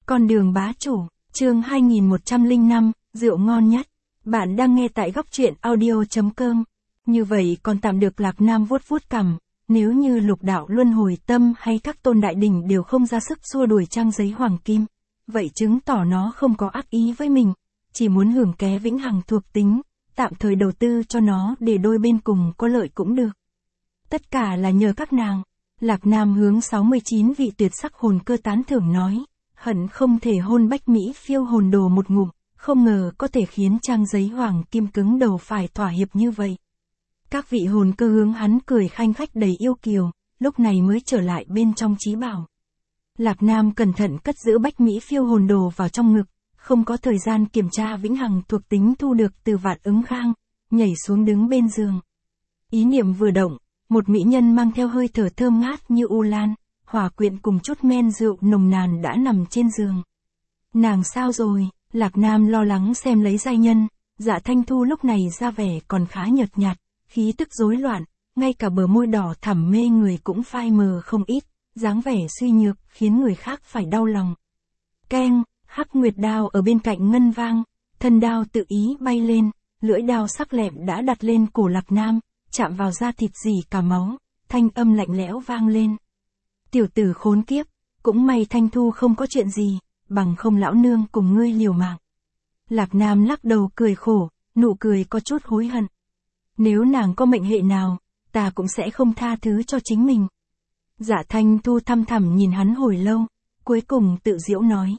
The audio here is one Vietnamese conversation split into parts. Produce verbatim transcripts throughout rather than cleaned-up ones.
Con đường bá chủ, chương hai nghìn một trăm lẻ năm, rượu ngon nhất. Bạn đang nghe tại góc truyện audio chấm com. Như vậy còn tạm được Lạc Nam vuốt vuốt cằm, nếu như Lục Đạo Luân Hồi Tâm hay các tôn đại đỉnh đều không ra sức xua đuổi trang giấy hoàng kim, vậy chứng tỏ nó không có ác ý với mình, chỉ muốn hưởng ké vĩnh hằng thuộc tính, tạm thời đầu tư cho nó để đôi bên cùng có lợi cũng được. Tất cả là nhờ các nàng. Lạc Nam hướng sáu mươi chín vị tuyệt sắc hồn cơ tán thưởng nói, hận không thể hôn Bách Mỹ phiêu hồn đồ một ngụm, không ngờ có thể khiến trang giấy hoàng kim cứng đầu phải thỏa hiệp như vậy. Các vị hồn cơ hướng hắn cười khanh khách đầy yêu kiều, lúc này mới trở lại bên trong trí bảo. Lạc Nam cẩn thận cất giữ Bách Mỹ phiêu hồn đồ vào trong ngực, không có thời gian kiểm tra vĩnh hằng thuộc tính thu được từ Vạn Ứng Khang, nhảy xuống đứng bên giường. Ý niệm vừa động, một mỹ nhân mang theo hơi thở thơm ngát như u lan, hòa quyện cùng chút men rượu nồng nàn đã nằm trên giường. Nàng sao rồi? Lạc Nam lo lắng xem lấy giai nhân. Dạ Thanh Thu lúc này ra vẻ còn khá nhợt nhạt, khí tức rối loạn, ngay cả bờ môi đỏ thẳm mê người cũng phai mờ không ít, dáng vẻ suy nhược khiến người khác phải đau lòng. Keng, hắc nguyệt đao ở bên cạnh ngân vang, thân đao tự ý bay lên, lưỡi đao sắc lẹm đã đặt lên cổ Lạc Nam, chạm vào da thịt rỉ cả máu, thanh âm lạnh lẽo vang lên. Tiểu tử khốn kiếp, cũng may Thanh Thu không có chuyện gì, bằng không lão nương cùng ngươi liều mạng. Lạc Nam lắc đầu cười khổ, nụ cười có chút hối hận. Nếu nàng có mệnh hệ nào, ta cũng sẽ không tha thứ cho chính mình. Dạ Thanh Thu thăm thẳm nhìn hắn hồi lâu, cuối cùng tự giễu nói.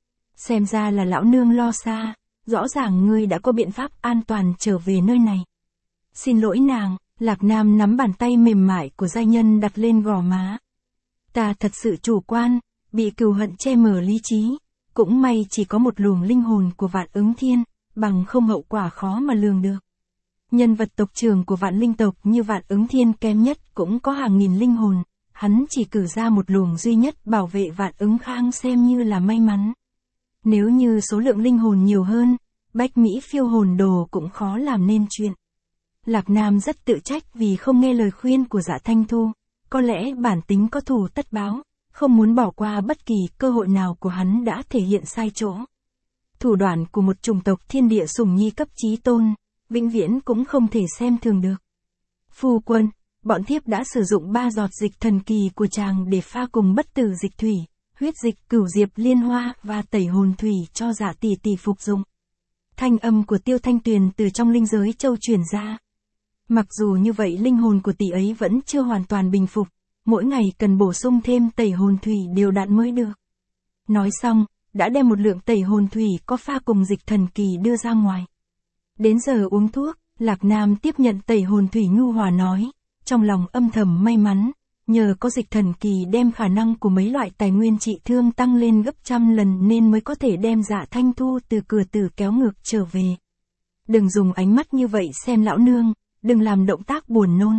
Xem ra là lão nương lo xa, rõ ràng ngươi đã có biện pháp an toàn trở về nơi này. Xin lỗi nàng. Lạc Nam nắm bàn tay mềm mại của giai nhân đặt lên gò má. Ta thật sự chủ quan, bị cừu hận che mờ lý trí, cũng may chỉ có một luồng linh hồn của Vạn Ứng Thiên, bằng không hậu quả khó mà lường được. Nhân vật tộc trưởng của Vạn Linh tộc như Vạn Ứng Thiên kém nhất cũng có hàng nghìn linh hồn, hắn chỉ cử ra một luồng duy nhất bảo vệ Vạn Ứng Khang xem như là may mắn. Nếu như số lượng linh hồn nhiều hơn, Bách Mỹ phiêu hồn đồ cũng khó làm nên chuyện. Lạc Nam rất tự trách vì không nghe lời khuyên của Dạ Thanh Thu, có lẽ bản tính có thù tất báo, không muốn bỏ qua bất kỳ cơ hội nào của hắn đã thể hiện sai chỗ. Thủ đoạn của một chủng tộc thiên địa sủng nhi cấp chí tôn, vĩnh viễn cũng không thể xem thường được. Phu quân, bọn thiếp đã sử dụng ba giọt dịch thần kỳ của chàng để pha cùng bất tử dịch thủy, huyết dịch cửu diệp liên hoa và tẩy hồn thủy cho Dạ tỷ tỷ phục dụng. Thanh âm của Tiêu Thanh Tuyền từ trong linh giới châu truyền ra. Mặc dù như vậy linh hồn của tỷ ấy vẫn chưa hoàn toàn bình phục, mỗi ngày cần bổ sung thêm tẩy hồn thủy đều đặn mới được. Nói xong, đã đem một lượng tẩy hồn thủy có pha cùng dịch thần kỳ đưa ra ngoài. Đến giờ uống thuốc, Lạc Nam tiếp nhận tẩy hồn thủy nhu hòa nói, trong lòng âm thầm may mắn, nhờ có dịch thần kỳ đem khả năng của mấy loại tài nguyên trị thương tăng lên gấp trăm lần nên mới có thể đem Dạ Thanh Thu từ cửa tử kéo ngược trở về. Đừng dùng ánh mắt như vậy xem lão nương. Đừng làm động tác buồn nôn.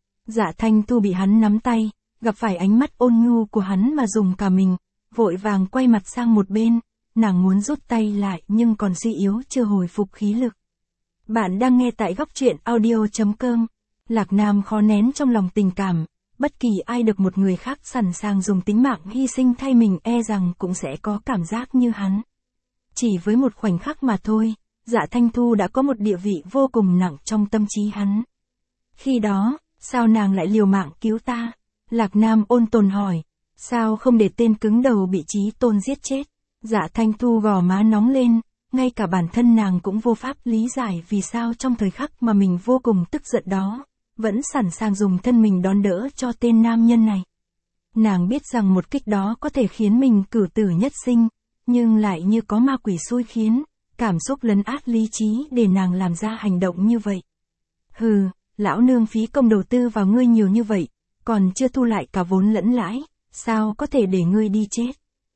Dạ Thanh Thu bị hắn nắm tay, gặp phải ánh mắt ôn nhu của hắn mà dùng cả mình, vội vàng quay mặt sang một bên, nàng muốn rút tay lại nhưng còn suy yếu chưa hồi phục khí lực. Bạn đang nghe tại góc truyện audio chấm com. Lạc Nam khó nén trong lòng tình cảm, bất kỳ ai được một người khác sẵn sàng dùng tính mạng hy sinh thay mình e rằng cũng sẽ có cảm giác như hắn. Chỉ với một khoảnh khắc mà thôi. Dạ Thanh Thu đã có một địa vị vô cùng nặng trong tâm trí hắn. Khi đó, sao nàng lại liều mạng cứu ta? Lạc Nam ôn tồn hỏi, sao không để tên cứng đầu bị chí tôn giết chết? Dạ Thanh Thu gò má nóng lên, ngay cả bản thân nàng cũng vô pháp lý giải vì sao trong thời khắc mà mình vô cùng tức giận đó, vẫn sẵn sàng dùng thân mình đón đỡ cho tên nam nhân này. Nàng biết rằng một kích đó có thể khiến mình cửu tử nhất sinh, nhưng lại như có ma quỷ xui khiến. Cảm xúc lấn át lý trí để nàng làm ra hành động như vậy. Hừ, lão nương phí công đầu tư vào ngươi nhiều như vậy, còn chưa thu lại cả vốn lẫn lãi, sao có thể để ngươi đi chết?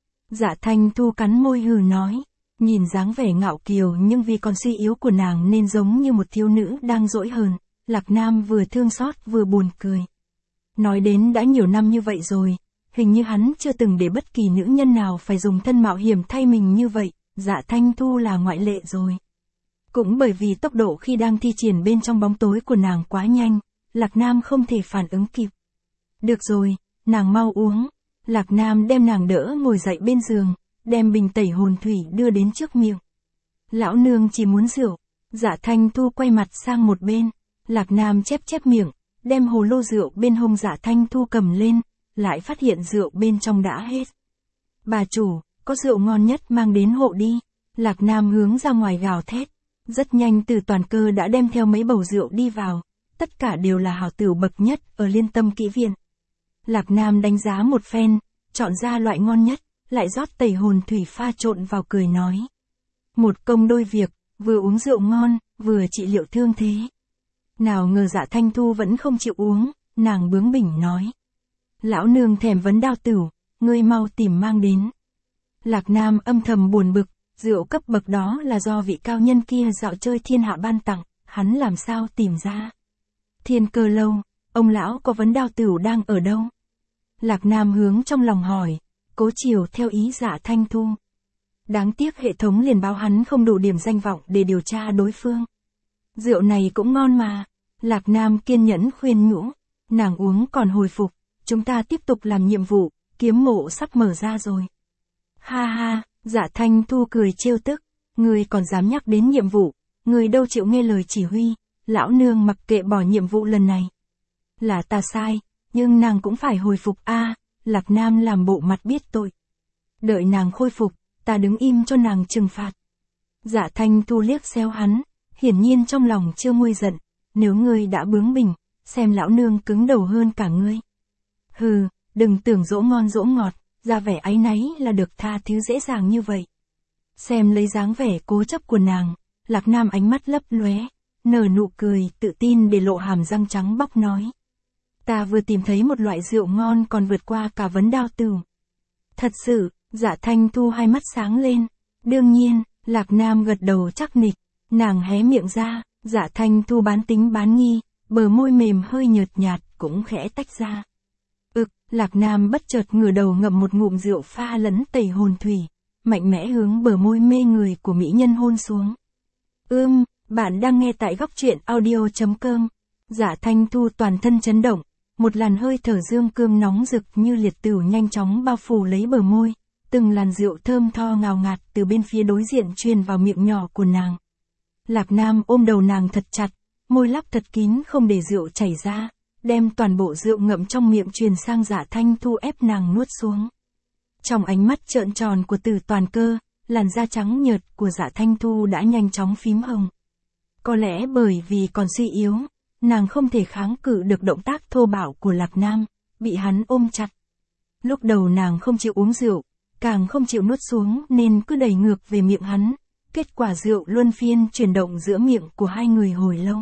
Dạ Thanh Thu cắn môi hừ nói, nhìn dáng vẻ ngạo kiều nhưng vì còn suy yếu của nàng nên giống như một thiếu nữ đang dỗi hờn. Lạc Nam vừa thương xót vừa buồn cười. Nói đến đã nhiều năm như vậy rồi, hình như hắn chưa từng để bất kỳ nữ nhân nào phải dùng thân mạo hiểm thay mình như vậy. Dạ Thanh Thu là ngoại lệ rồi. Cũng bởi vì tốc độ khi đang thi triển bên trong bóng tối của nàng quá nhanh, Lạc Nam không thể phản ứng kịp. Được rồi, nàng mau uống. Lạc Nam đem nàng đỡ ngồi dậy bên giường, đem bình tẩy hồn thủy đưa đến trước miệng. Lão nương chỉ muốn rượu. Dạ Thanh Thu quay mặt sang một bên, Lạc Nam chép chép miệng, đem hồ lô rượu bên hông Dạ Thanh Thu cầm lên, lại phát hiện rượu bên trong đã hết. Bà chủ, có rượu ngon nhất mang đến hộ đi. Lạc Nam hướng ra ngoài gào thét. Rất nhanh Từ Toàn Cơ đã đem theo mấy bầu rượu đi vào, tất cả đều là hảo tửu bậc nhất ở Liên Tâm Kỹ Viện. Lạc Nam đánh giá một phen, chọn ra loại ngon nhất, lại rót tẩy hồn thủy pha trộn vào cười nói. Một công đôi việc, vừa uống rượu ngon, vừa trị liệu thương thế. Nào ngờ Dạ Thanh Thu vẫn không chịu uống, nàng bướng bỉnh nói. Lão nương thèm vấn đao tửu, ngươi mau tìm mang đến. Lạc Nam âm thầm buồn bực, rượu cấp bậc đó là do vị cao nhân kia dạo chơi thiên hạ ban tặng, hắn làm sao tìm ra. Thiên Cơ Lâu, ông lão có vấn đao tửu đang ở đâu? Lạc Nam hướng trong lòng hỏi, cố chiều theo ý Dạ Thanh Thu. Đáng tiếc hệ thống liền báo hắn không đủ điểm danh vọng để điều tra đối phương. Rượu này cũng ngon mà. Lạc Nam kiên nhẫn khuyên nhủ, nàng uống còn hồi phục, chúng ta tiếp tục làm nhiệm vụ, kiếm mộ sắp mở ra rồi. Ha ha, Dạ Thanh Thu cười trêu tức, ngươi còn dám nhắc đến nhiệm vụ, ngươi đâu chịu nghe lời chỉ huy, lão nương mặc kệ bỏ nhiệm vụ lần này. Là ta sai, nhưng nàng cũng phải hồi phục a. Lạc Nam làm bộ mặt biết tội. Đợi nàng khôi phục, ta đứng im cho nàng trừng phạt. Dạ Thanh Thu liếc xéo hắn, hiển nhiên trong lòng chưa nguôi giận, nếu ngươi đã bướng bỉnh, xem lão nương cứng đầu hơn cả ngươi. Hừ, đừng tưởng dỗ ngon dỗ ngọt, ra vẻ áy náy là được tha thứ dễ dàng như vậy. Xem lấy dáng vẻ cố chấp của nàng, Lạc Nam ánh mắt lấp lóe, nở nụ cười tự tin để lộ hàm răng trắng bóc nói. Ta vừa tìm thấy một loại rượu ngon còn vượt qua cả vấn đao tửu. Thật sự, Dạ Thanh Thu hai mắt sáng lên. Đương nhiên, Lạc Nam gật đầu chắc nịch, nàng hé miệng ra, Dạ Thanh Thu bán tính bán nghi, bờ môi mềm hơi nhợt nhạt cũng khẽ tách ra. Ực, Lạc Nam bất chợt ngửa đầu ngậm một ngụm rượu pha lẫn tẩy hồn thủy, mạnh mẽ hướng bờ môi mê người của mỹ nhân hôn xuống. Ưm, bạn đang nghe tại góc truyện audio chấm com. Dạ Thanh Thu toàn thân chấn động, một làn hơi thở dương cương nóng rực như liệt tửu nhanh chóng bao phủ lấy bờ môi, từng làn rượu thơm tho ngào ngạt từ bên phía đối diện truyền vào miệng nhỏ của nàng. Lạc Nam ôm đầu nàng thật chặt, môi lắp thật kín không để rượu chảy ra, đem toàn bộ rượu ngậm trong miệng truyền sang Dạ Thanh Thu ép nàng nuốt xuống. Trong ánh mắt trợn tròn của Từ Toàn Cơ, làn da trắng nhợt của Dạ Thanh Thu đã nhanh chóng phím hồng. Có lẽ bởi vì còn suy yếu, nàng không thể kháng cự được động tác thô bạo của Lạc Nam, bị hắn ôm chặt. Lúc đầu nàng không chịu uống rượu, càng không chịu nuốt xuống nên cứ đẩy ngược về miệng hắn, kết quả rượu luân phiên chuyển động giữa miệng của hai người hồi lâu.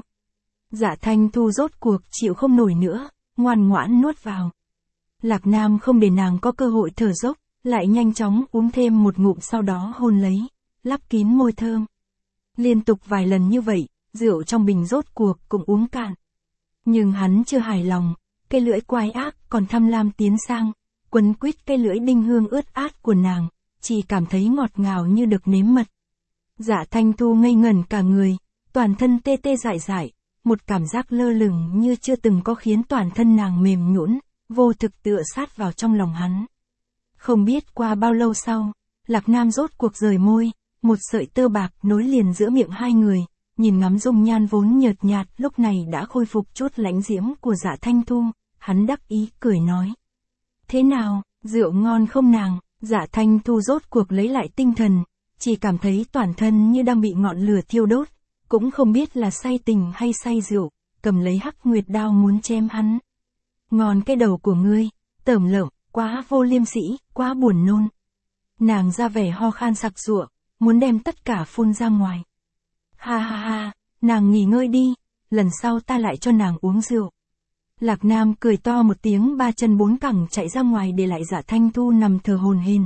Dạ Thanh Thu rốt cuộc chịu không nổi nữa, ngoan ngoãn nuốt vào. Lạc Nam không để nàng có cơ hội thở dốc, lại nhanh chóng uống thêm một ngụm sau đó hôn lấy, lắp kín môi thơm. Liên tục vài lần như vậy, rượu trong bình rốt cuộc cũng uống cạn. Nhưng hắn chưa hài lòng, cái lưỡi quái ác còn tham lam tiến sang, quấn quýt cái lưỡi đinh hương ướt át của nàng, chỉ cảm thấy ngọt ngào như được nếm mật. Dạ Thanh Thu ngây ngẩn cả người, toàn thân tê tê dại dại, một cảm giác lơ lửng như chưa từng có khiến toàn thân nàng mềm nhũn, vô thực tựa sát vào trong lòng hắn. Không biết qua bao lâu sau, Lạc Nam rốt cuộc rời môi, một sợi tơ bạc nối liền giữa miệng hai người, nhìn ngắm dung nhan vốn nhợt nhạt lúc này đã khôi phục chút lãnh diễm của Dạ Thanh Thu, hắn đắc ý cười nói. Thế nào, rượu ngon không nàng? Dạ Thanh Thu rốt cuộc lấy lại tinh thần, chỉ cảm thấy toàn thân như đang bị ngọn lửa thiêu đốt, cũng không biết là say tình hay say rượu, cầm lấy hắc nguyệt đao muốn chém hắn. Ngon cái đầu của ngươi, tởm lợm, quá vô liêm sỉ, quá buồn nôn. Nàng ra vẻ ho khan sặc sụa, muốn đem tất cả phun ra ngoài. Ha ha ha, nàng nghỉ ngơi đi, lần sau ta lại cho nàng uống rượu. Lạc Nam cười to một tiếng, ba chân bốn cẳng chạy ra ngoài để lại Dạ Thanh Thu nằm thờ hổn hển.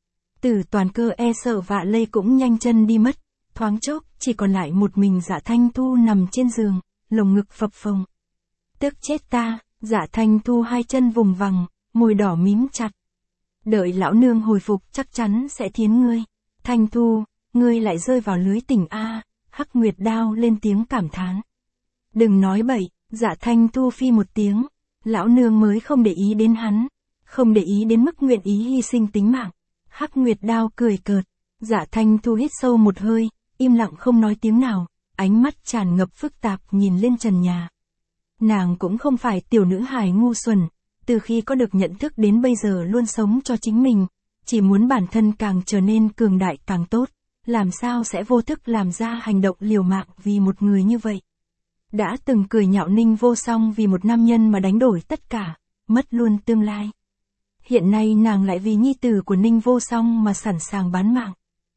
Từ Toàn Cơ e sợ vạ lây cũng nhanh chân đi mất, thoáng chốc chỉ còn lại một mình Dạ Thanh Thu nằm trên giường, lồng ngực phập phồng. Tức chết ta, Dạ Thanh Thu hai chân vùng vằng, môi đỏ mím chặt. Đợi lão nương hồi phục chắc chắn sẽ thiến ngươi. Thanh Thu, ngươi lại rơi vào lưới tình a. Hắc Nguyệt Đao lên tiếng cảm thán. Đừng nói bậy, Dạ Thanh Thu phi một tiếng, lão nương mới không để ý đến hắn, không để ý đến mức nguyện ý hy sinh tính mạng. Hắc Nguyệt Đao cười cợt. Dạ Thanh Thu hít sâu một hơi, im lặng không nói tiếng nào, ánh mắt tràn ngập phức tạp nhìn lên trần nhà. Nàng cũng không phải tiểu nữ hài ngu xuẩn, từ khi có được nhận thức đến bây giờ luôn sống cho chính mình, chỉ muốn bản thân càng trở nên cường đại càng tốt, làm sao sẽ vô thức làm ra hành động liều mạng vì một người như vậy. Đã từng cười nhạo Ninh Vô Song vì một nam nhân mà đánh đổi tất cả, mất luôn tương lai. Hiện nay nàng lại vì nhi tử của Ninh Vô Song mà sẵn sàng bán mạng.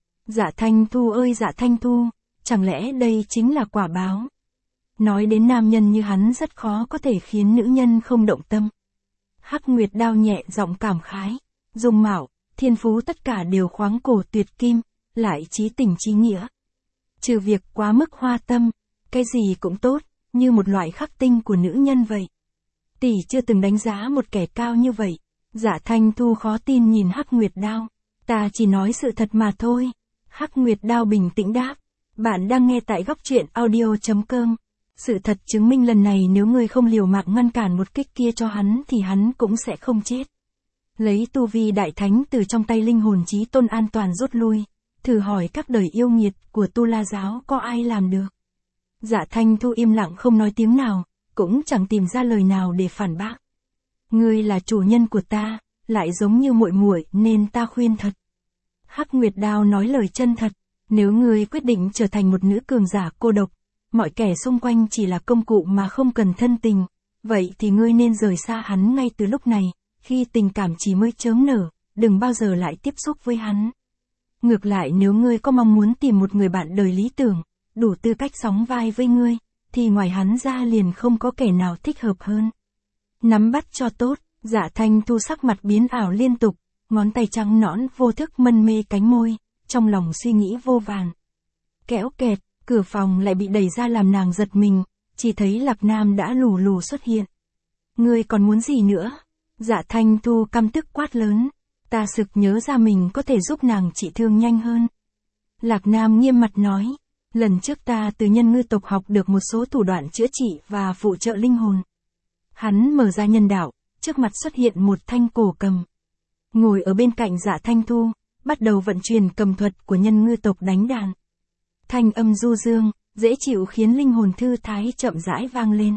Dạ Thanh Thu ơi Dạ Thanh Thu, chẳng lẽ đây chính là quả báo? Nói đến nam nhân như hắn rất khó có thể khiến nữ nhân không động tâm. Hắc Nguyệt Đao nhẹ giọng cảm khái, dung mạo, thiên phú tất cả đều khoáng cổ tuyệt kim, lại chí tình chí nghĩa. Trừ việc quá mức hoa tâm, cái gì cũng tốt, như một loại khắc tinh của nữ nhân vậy. Tỷ chưa từng đánh giá một kẻ cao như vậy. Dạ Thanh Thu khó tin nhìn Hắc Nguyệt Đao. Ta chỉ nói sự thật mà thôi. Hắc Nguyệt Đao bình tĩnh đáp. Bạn đang nghe tại góc truyện audio.com. Sự thật chứng minh lần này nếu ngươi không liều mạng ngăn cản một kích kia cho hắn thì hắn cũng sẽ không chết. Lấy tu vi đại thánh từ trong tay linh hồn chí tôn an toàn rút lui. Thử hỏi các đời yêu nghiệt của Tu La giáo có ai làm được. Dạ Thanh Thu im lặng không nói tiếng nào, cũng chẳng tìm ra lời nào để phản bác. Ngươi là chủ nhân của ta, lại giống như muội muội nên ta khuyên thật. Hắc Nguyệt Đao nói lời chân thật, nếu ngươi quyết định trở thành một nữ cường giả cô độc, mọi kẻ xung quanh chỉ là công cụ mà không cần thân tình, vậy thì ngươi nên rời xa hắn ngay từ lúc này, khi tình cảm chỉ mới chớm nở, đừng bao giờ lại tiếp xúc với hắn. Ngược lại nếu ngươi có mong muốn tìm một người bạn đời lý tưởng, đủ tư cách sóng vai với ngươi, thì ngoài hắn ra liền không có kẻ nào thích hợp hơn. Nắm bắt cho tốt, Dạ Thanh Thu sắc mặt biến ảo liên tục, ngón tay trắng nõn vô thức mân mê cánh môi, trong lòng suy nghĩ vô vàn. Kéo kẹt, cửa phòng lại bị đẩy ra làm nàng giật mình, chỉ thấy Lạc Nam đã lù lù xuất hiện. Ngươi còn muốn gì nữa? Dạ Thanh Thu căm tức quát lớn, ta sực nhớ ra mình có thể giúp nàng trị thương nhanh hơn. Lạc Nam nghiêm mặt nói, lần trước ta từ nhân ngư tộc học được một số thủ đoạn chữa trị và phụ trợ linh hồn. Hắn mở ra nhân đạo, trước mặt xuất hiện một thanh cổ cầm. Ngồi ở bên cạnh Dạ Thanh Thu, bắt đầu vận chuyển cầm thuật của nhân ngư tộc đánh đàn. Thanh âm du dương, dễ chịu khiến linh hồn thư thái chậm rãi vang lên.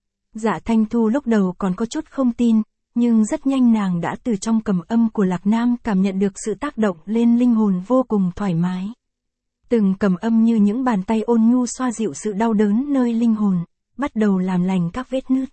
Dạ Thanh Thu lúc đầu còn có chút không tin, nhưng rất nhanh nàng đã từ trong cầm âm của Lạc Nam cảm nhận được sự tác động lên linh hồn vô cùng thoải mái. Từng cầm âm như những bàn tay ôn nhu xoa dịu sự đau đớn nơi linh hồn, bắt đầu làm lành các vết nứt.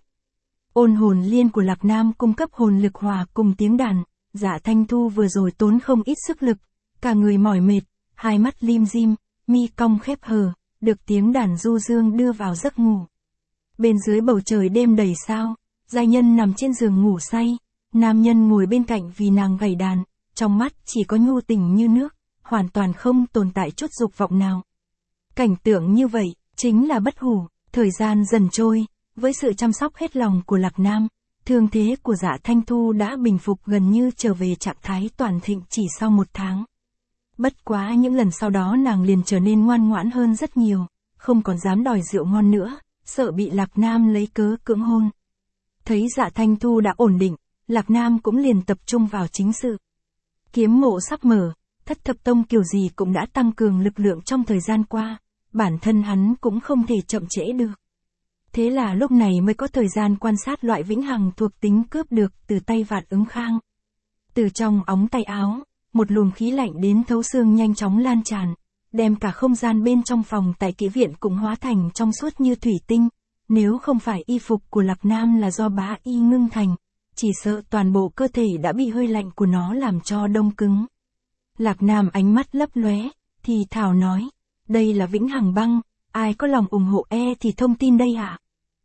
Ôn hồn liên của Lạc Nam cung cấp hồn lực hòa cùng tiếng đàn, Dạ Thanh Thu vừa rồi tốn không ít sức lực, cả người mỏi mệt, hai mắt lim dim, mi cong khép hờ, được tiếng đàn du dương đưa vào giấc ngủ. Bên dưới bầu trời đêm đầy sao, giai nhân nằm trên giường ngủ say, nam nhân ngồi bên cạnh vì nàng gảy đàn, trong mắt chỉ có nhu tình như nước, hoàn toàn không tồn tại chút dục vọng nào. Cảnh tượng như vậy, chính là bất hủ. Thời gian dần trôi, với sự chăm sóc hết lòng của Lạc Nam, thương thế của Dạ Thanh Thu đã bình phục gần như trở về trạng thái toàn thịnh chỉ sau một tháng. Bất quá những lần sau đó nàng liền trở nên ngoan ngoãn hơn rất nhiều, không còn dám đòi rượu ngon nữa, sợ bị Lạc Nam lấy cớ cưỡng hôn. Thấy Dạ Thanh Thu đã ổn định, Lạc Nam cũng liền tập trung vào chính sự. Kiếm mộ sắp mở, Thất Thập Tông kiểu gì cũng đã tăng cường lực lượng trong thời gian qua, bản thân hắn cũng không thể chậm trễ được. Thế là lúc này mới có thời gian quan sát loại vĩnh hằng thuộc tính cướp được từ tay Vạn Ứng Khang. Từ trong ống tay áo, một luồng khí lạnh đến thấu xương nhanh chóng lan tràn, đem cả không gian bên trong phòng tại kỹ viện cũng hóa thành trong suốt như thủy tinh. Nếu không phải y phục của Lạc Nam là do bá y ngưng thành, chỉ sợ toàn bộ cơ thể đã bị hơi lạnh của nó làm cho đông cứng. Lạc Nam ánh mắt lấp lóe, thì thào nói, đây là vĩnh hằng băng, ai có lòng ủng hộ e thì thông tin đây ạ.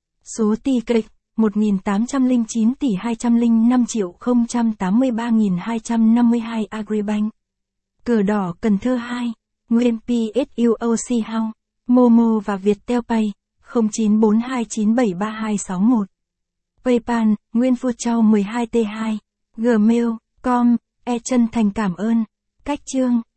Số ti kịch, một nghìn tám trăm lẻ chín tỷ hai trăm lẻ năm triệu không trăm tám mươi ba nghìn hai trăm năm mươi hai Agribank. Cờ đỏ Cần Thơ hai, Nguyên pê ét u o xê House, Momo và Viettel Pay, không chín bốn hai chín bảy ba hai sáu một. PayPal, Nguyên Phu Châu mười hai T hai, Gmail, com, e chân thành cảm ơn. Cách chương.